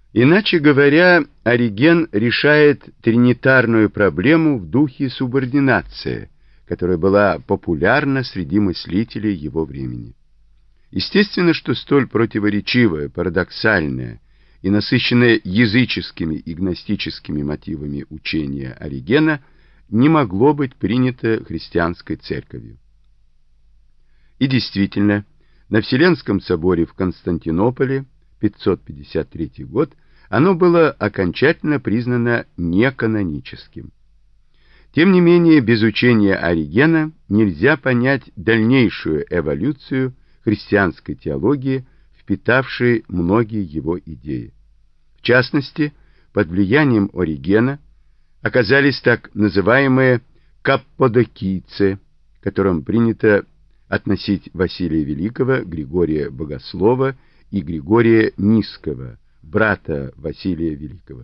Иначе говоря, Ориген решает тринитарную проблему в духе субординации, которая была популярна среди мыслителей его времени. Естественно, что столь противоречивое, парадоксальное и насыщенное языческими и гностическими мотивами учение Оригена не могло быть принято христианской церковью. И действительно, на Вселенском соборе в Константинополе 553 год оно было окончательно признано неканоническим. Тем не менее, без учения Оригена нельзя понять дальнейшую эволюцию христианской теологии, впитавшей многие его идеи. В частности, под влиянием Оригена оказались так называемые каппадокийцы, которым принято относить Василия Великого, Григория Богослова и Григория Нисского, брата Василия Великого.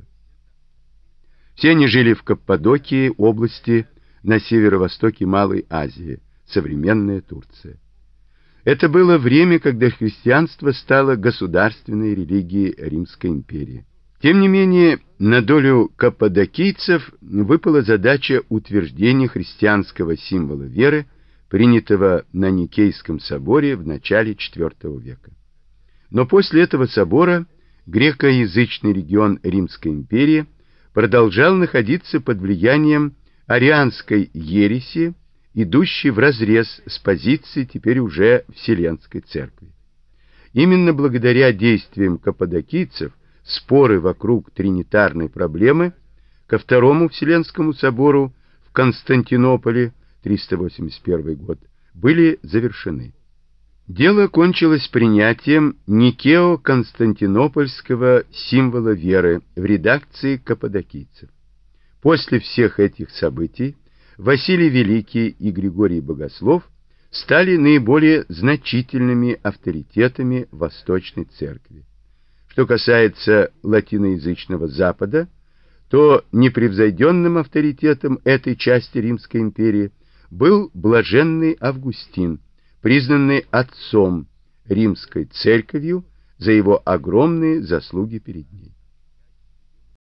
Все они жили в Каппадокии, области на северо-востоке Малой Азии, современная Турция. Это было время, когда христианство стало государственной религией Римской империи. Тем не менее, на долю каппадокийцев выпала задача утверждения христианского символа веры, принятого на Никейском соборе в начале IV века. Но после этого собора грекоязычный регион Римской империи продолжал находиться под влиянием арианской ереси, идущей вразрез с позицией теперь уже Вселенской Церкви. Именно благодаря действиям каппадокийцев споры вокруг тринитарной проблемы ко Второму Вселенскому собору в Константинополе 381 год были завершены. Дело кончилось принятием никео-константинопольского символа веры в редакции каппадокийцев. После всех этих событий Василий Великий и Григорий Богослов стали наиболее значительными авторитетами Восточной Церкви. Что касается латиноязычного Запада, то непревзойденным авторитетом этой части Римской империи был блаженный Августин, признанный отцом Римской Церковью за его огромные заслуги перед ней.